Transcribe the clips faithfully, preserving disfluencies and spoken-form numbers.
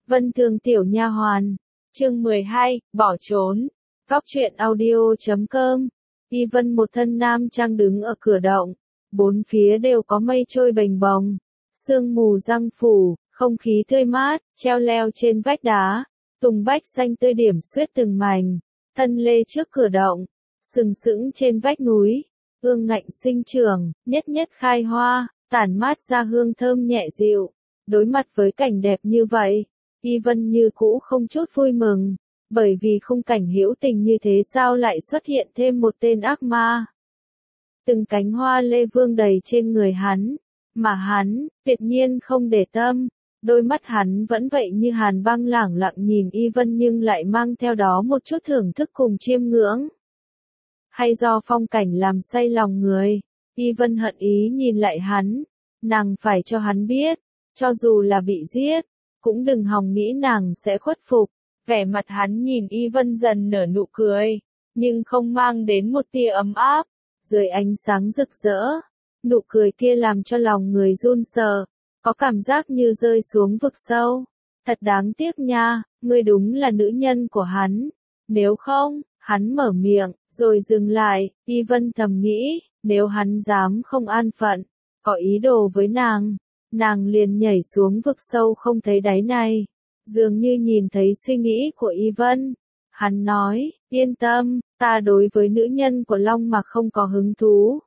Vân Thường tiểu nha hoàn. Chương mười hai, bỏ trốn. Góc truyện audio chấm com. Y Vân một thân nam trang đứng ở cửa động, bốn phía đều có mây trôi bềnh bồng, sương mù giăng phủ, không khí tươi mát, treo leo trên vách đá, tùng bách xanh tươi điểm xuyết từng mảnh, thân lê trước cửa động, sừng sững trên vách núi, ương ngạnh sinh trưởng, nhất nhất khai hoa, tản mát ra hương thơm nhẹ dịu. Đối mặt với cảnh đẹp như vậy, Y Vân như cũ không chút vui mừng, bởi vì khung cảnh hữu tình như thế sao lại xuất hiện thêm một tên ác ma. Từng cánh hoa lê vương đầy trên người hắn, mà hắn, tuyệt nhiên không để tâm, đôi mắt hắn vẫn vậy như hàn băng lẳng lặng nhìn Y Vân nhưng lại mang theo đó một chút thưởng thức cùng chiêm ngưỡng. Hay do phong cảnh làm say lòng người, Y Vân hận ý nhìn lại hắn, nàng phải cho hắn biết, cho dù là bị giết, cũng đừng hòng nghĩ nàng sẽ khuất phục. Vẻ mặt hắn nhìn Y Vân dần nở nụ cười, nhưng không mang đến một tia ấm áp, dưới ánh sáng rực rỡ, nụ cười kia làm cho lòng người run sợ, có cảm giác như rơi xuống vực sâu. Thật đáng tiếc nha, ngươi đúng là nữ nhân của hắn, nếu không, hắn mở miệng, rồi dừng lại, Y Vân thầm nghĩ, nếu hắn dám không an phận, có ý đồ với nàng, nàng liền nhảy xuống vực sâu không thấy đáy này. Dường như nhìn thấy suy nghĩ của Y Vân, hắn nói, yên tâm, ta đối với nữ nhân của Long Mạc không có hứng thú.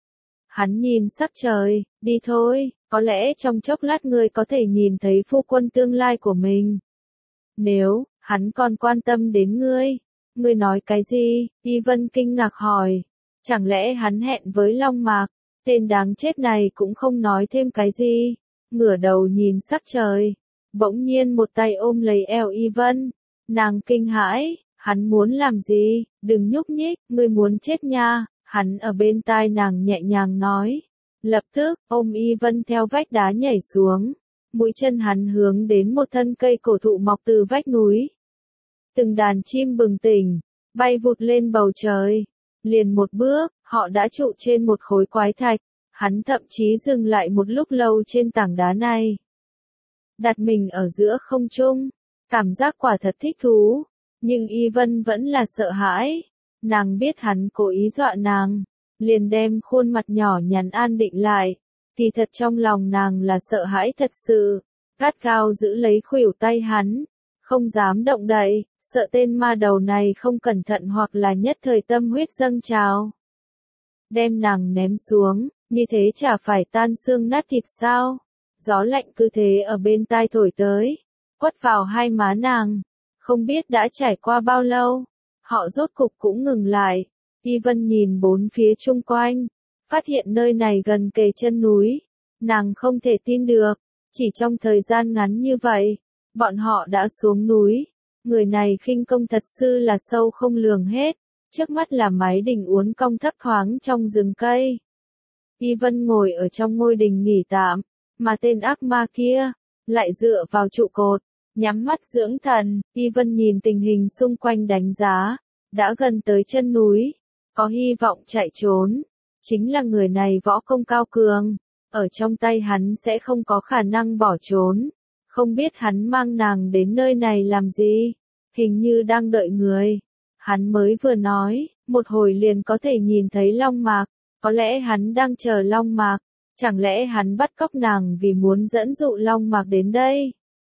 Hắn nhìn sắc trời, đi thôi, có lẽ trong chốc lát ngươi có thể nhìn thấy phu quân tương lai của mình. Nếu, hắn còn quan tâm đến ngươi, ngươi nói cái gì? Y Vân kinh ngạc hỏi, chẳng lẽ hắn hẹn với Long Mạc, tên đáng chết này cũng không nói thêm cái gì, ngửa đầu nhìn sắc trời. Bỗng nhiên một tay ôm lấy eo Y Vân, nàng kinh hãi, hắn muốn làm gì, đừng nhúc nhích, ngươi muốn chết nha, hắn ở bên tai nàng nhẹ nhàng nói. Lập tức, ôm Y Vân theo vách đá nhảy xuống, mũi chân hắn hướng đến một thân cây cổ thụ mọc từ vách núi. Từng đàn chim bừng tỉnh, bay vụt lên bầu trời, liền một bước, họ đã trụ trên một khối quái thạch, hắn thậm chí dừng lại một lúc lâu trên tảng đá này. Đặt mình ở giữa không trung, cảm giác quả thật thích thú, nhưng Y Vân vẫn là sợ hãi, nàng biết hắn cố ý dọa nàng, liền đem khuôn mặt nhỏ nhắn an định lại, kỳ thật trong lòng nàng là sợ hãi thật sự, gắt gao giữ lấy khuỷu tay hắn, không dám động đậy, sợ tên ma đầu này không cẩn thận hoặc là nhất thời tâm huyết dâng trào. Đem nàng ném xuống, như thế chả phải tan xương nát thịt sao? Gió lạnh cứ thế ở bên tai thổi tới, quất vào hai má nàng, không biết đã trải qua bao lâu, họ rốt cục cũng ngừng lại. Y Vân nhìn bốn phía chung quanh, phát hiện nơi này gần kề chân núi, nàng không thể tin được, chỉ trong thời gian ngắn như vậy, bọn họ đã xuống núi, người này khinh công thật sự là sâu không lường hết, trước mắt là mái đình uốn cong thấp thoáng trong rừng cây. Y Vân ngồi ở trong ngôi đình nghỉ tạm, mà tên ác ma kia, lại dựa vào trụ cột, nhắm mắt dưỡng thần. Y Vân nhìn tình hình xung quanh đánh giá, đã gần tới chân núi, có hy vọng chạy trốn, chính là người này võ công cao cường, ở trong tay hắn sẽ không có khả năng bỏ trốn, không biết hắn mang nàng đến nơi này làm gì, hình như đang đợi người, hắn mới vừa nói, một hồi liền có thể nhìn thấy Long Mạc, có lẽ hắn đang chờ Long Mạc. Chẳng lẽ hắn bắt cóc nàng vì muốn dẫn dụ Long Mạc đến đây?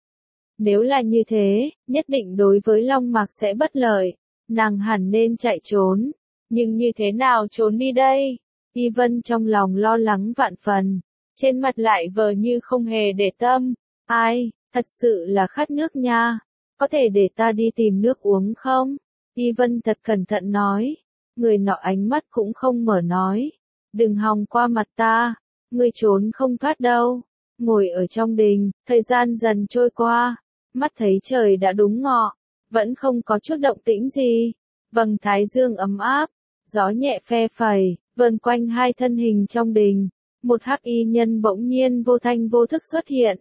Nếu là như thế, nhất định đối với Long Mạc sẽ bất lợi, nàng hẳn nên chạy trốn, nhưng như thế nào trốn đi đây? Y Vân trong lòng lo lắng vạn phần, trên mặt lại vờ như không hề để tâm, ai, thật sự là khát nước nha, có thể để ta đi tìm nước uống không? Y Vân thật cẩn thận nói, người nọ ánh mắt cũng không mở nói, đừng hòng qua mặt ta. Ngươi trốn không thoát đâu. Ngồi ở trong đình, thời gian dần trôi qua, mắt thấy trời đã đúng ngọ, vẫn không có chút động tĩnh gì. Vầng thái dương ấm áp, gió nhẹ phe phẩy, vờn quanh hai thân hình trong đình, một hắc y nhân bỗng nhiên vô thanh vô thức xuất hiện.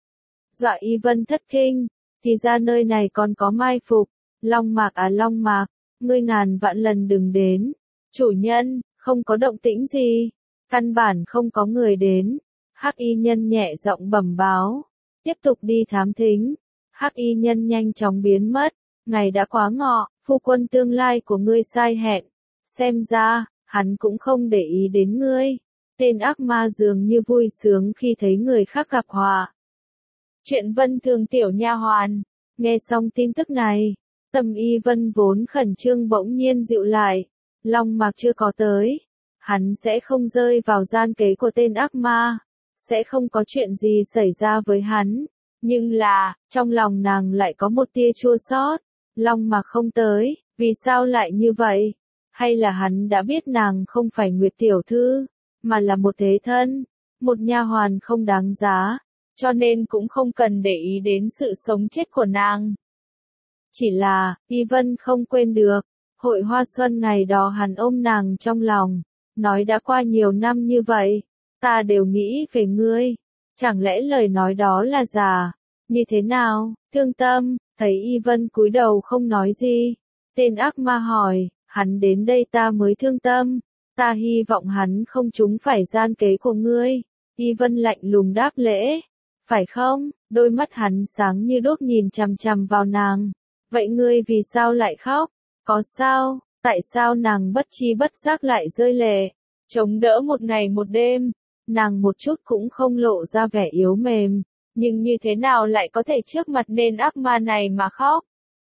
Dọa Y Vân thất kinh, thì ra nơi này còn có mai phục. Long Mạc à Long Mạc, ngươi ngàn vạn lần đừng đến. Chủ nhân, không có động tĩnh gì. Căn bản không có người đến, hắc y nhân nhẹ giọng bẩm báo, tiếp tục đi thám thính, Hắc y nhân nhanh chóng biến mất, ngày đã quá ngọ, phu quân tương lai của ngươi sai hẹn. Xem ra, hắn cũng không để ý đến ngươi. Tên ác ma dường như vui sướng khi thấy người khác gặp họa. Chuyện Vân Thường tiểu nha hoàn. Nghe xong tin tức này, tâm Y Vân vốn khẩn trương bỗng nhiên dịu lại. Long Mạc chưa có tới, hắn sẽ không rơi vào gian kế của tên ác ma, sẽ không có chuyện gì xảy ra với hắn. Nhưng là, trong lòng nàng lại có một tia chua xót. Long Mạc không tới, vì sao lại như vậy? Hay là hắn đã biết nàng không phải Nguyệt tiểu thư, mà là một thế thân, một nha hoàn không đáng giá, cho nên cũng không cần để ý đến sự sống chết của nàng. Chỉ là, Y Vân không quên được, hội hoa xuân ngày đó hắn ôm nàng trong lòng, nói đã qua nhiều năm như vậy, ta đều nghĩ về ngươi, chẳng lẽ lời nói đó là giả? Như thế nào? Thương tâm, thấy Y Vân cúi đầu không nói gì, tên ác ma hỏi, hắn đến đây ta mới thương tâm, ta hy vọng hắn không trúng phải gian kế của ngươi. Y Vân lạnh lùng đáp lễ, phải không? Đôi mắt hắn sáng như đuốc nhìn chằm chằm vào nàng. Vậy ngươi vì sao lại khóc? Có sao? Tại sao nàng bất chi bất giác lại rơi lệ? Chống đỡ một ngày một đêm, nàng một chút cũng không lộ ra vẻ yếu mềm, nhưng như thế nào lại có thể trước mặt nên ác ma này mà khóc?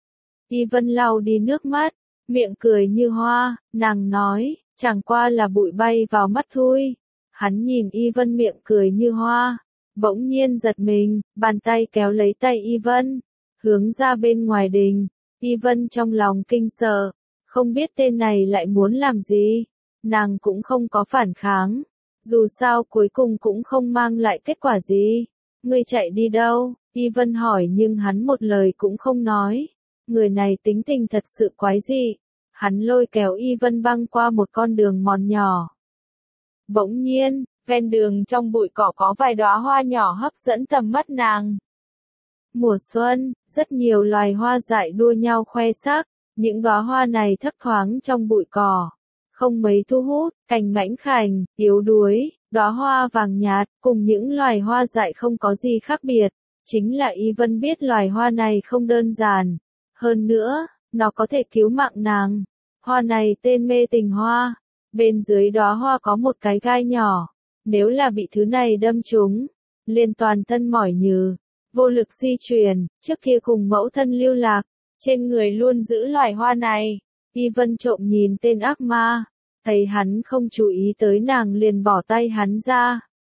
Y Vân lau đi nước mắt, miệng cười như hoa, nàng nói, chẳng qua là bụi bay vào mắt thôi. Hắn nhìn Y Vân miệng cười như hoa, bỗng nhiên giật mình, bàn tay kéo lấy tay Y Vân, hướng ra bên ngoài đình. Y Vân trong lòng kinh sợ, không biết tên này lại muốn làm gì. Nàng cũng không có phản kháng, dù sao cuối cùng cũng không mang lại kết quả gì. Ngươi chạy đi đâu? Y Vân hỏi nhưng hắn một lời cũng không nói. Người này tính tình thật sự quái dị. Hắn lôi kéo Y Vân băng qua một con đường mòn nhỏ. Bỗng nhiên, ven đường trong bụi cỏ có vài đóa hoa nhỏ hấp dẫn tầm mắt nàng. Mùa xuân, rất nhiều loài hoa dại đua nhau khoe sắc, những đóa hoa này thấp thoáng trong bụi cỏ, không mấy thu hút, cành mảnh khảnh, yếu đuối, đóa hoa vàng nhạt, cùng những loài hoa dại không có gì khác biệt, chính là Y Vân biết loài hoa này không đơn giản, hơn nữa, nó có thể cứu mạng nàng. Hoa này tên mê tình hoa, bên dưới đóa hoa có một cái gai nhỏ, nếu là bị thứ này đâm trúng, liền toàn thân mỏi nhừ, vô lực di chuyển. Trước kia cùng mẫu thân lưu lạc, trên người luôn giữ loài hoa này. Y Vân trộm nhìn tên ác ma, thấy hắn không chú ý tới nàng liền bỏ tay hắn ra.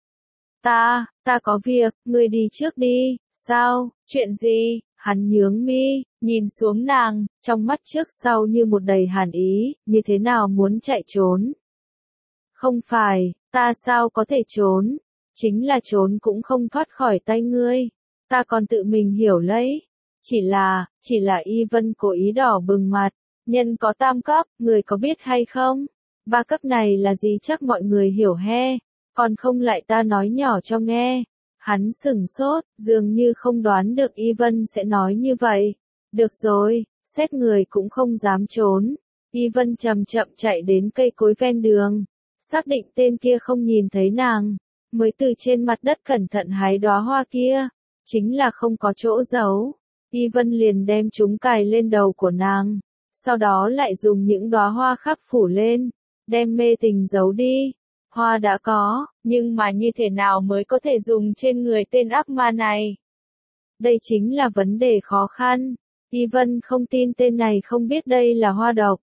Ta, ta có việc, ngươi đi trước đi. Sao, chuyện gì? Hắn nhướng mi, nhìn xuống nàng, trong mắt trước sau như một đầy hàn ý, như thế nào muốn chạy trốn? Không phải, ta sao có thể trốn? Chính là trốn cũng không thoát khỏi tay ngươi. Ta còn tự mình hiểu lấy. Chỉ là, chỉ là Y Vân cố ý đỏ bừng mặt. Nhân có tam cấp, người có biết hay không? Ba cấp này là gì chắc mọi người hiểu he. Còn không lại ta nói nhỏ cho nghe. Hắn sửng sốt, dường như không đoán được Y Vân sẽ nói như vậy. Được rồi, xét người cũng không dám trốn. Y Vân chậm chậm chạy đến cây cối ven đường. Xác định tên kia không nhìn thấy nàng, mới từ trên mặt đất cẩn thận hái đóa hoa kia. Chính là không có chỗ giấu. Y Vân liền đem chúng cài lên đầu của nàng. Sau đó lại dùng những đóa hoa khác phủ lên, đem mê tình giấu đi. Hoa đã có, nhưng mà như thế nào mới có thể dùng trên người tên ác ma này? Đây chính là vấn đề khó khăn. Y Vân không tin tên này không biết đây là hoa độc.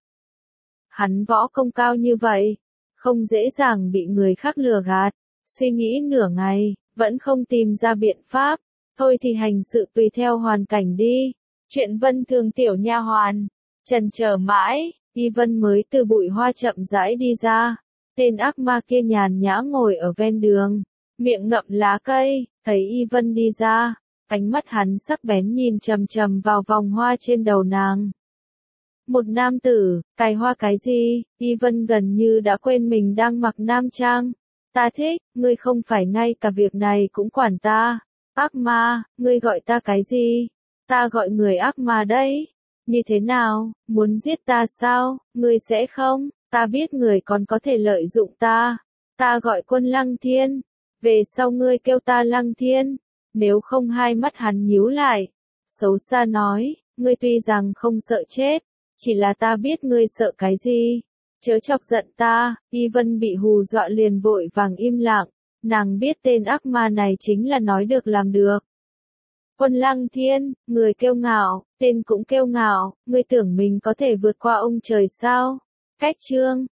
Hắn võ công cao như vậy, không dễ dàng bị người khác lừa gạt. Suy nghĩ nửa ngày, vẫn không tìm ra biện pháp. Thôi thì hành sự tùy theo hoàn cảnh đi. Chuyện Vân Thường tiểu nha hoàn. Chần chờ mãi, Y Vân mới từ bụi hoa chậm rãi đi ra. Tên ác ma kia nhàn nhã ngồi ở ven đường, miệng ngậm lá cây, thấy Y Vân đi ra, ánh mắt hắn sắc bén nhìn chằm chằm vào vòng hoa trên đầu nàng. Một nam tử, cài hoa cái gì? Y Vân gần như đã quên mình đang mặc nam trang. Ta thích, ngươi không phải ngay cả việc này cũng quản ta. Ác ma, ngươi gọi ta cái gì? Ta gọi người ác ma đấy. Như thế nào, muốn giết ta sao? Ngươi sẽ không? Ta biết người còn có thể lợi dụng ta. Ta gọi quân Lăng Thiên. Về sau ngươi kêu ta Lăng Thiên. Nếu không hai mắt hắn nhíu lại. xấu xa nói, ngươi tuy rằng không sợ chết, chỉ là ta biết ngươi sợ cái gì. Chớ chọc giận ta, Y Vân bị hù dọa liền vội vàng im lặng, nàng biết tên ác ma này chính là nói được làm được. Quân Lăng Thiên, người kiêu ngạo, tên cũng kiêu ngạo, ngươi tưởng mình có thể vượt qua ông trời sao? Cách chương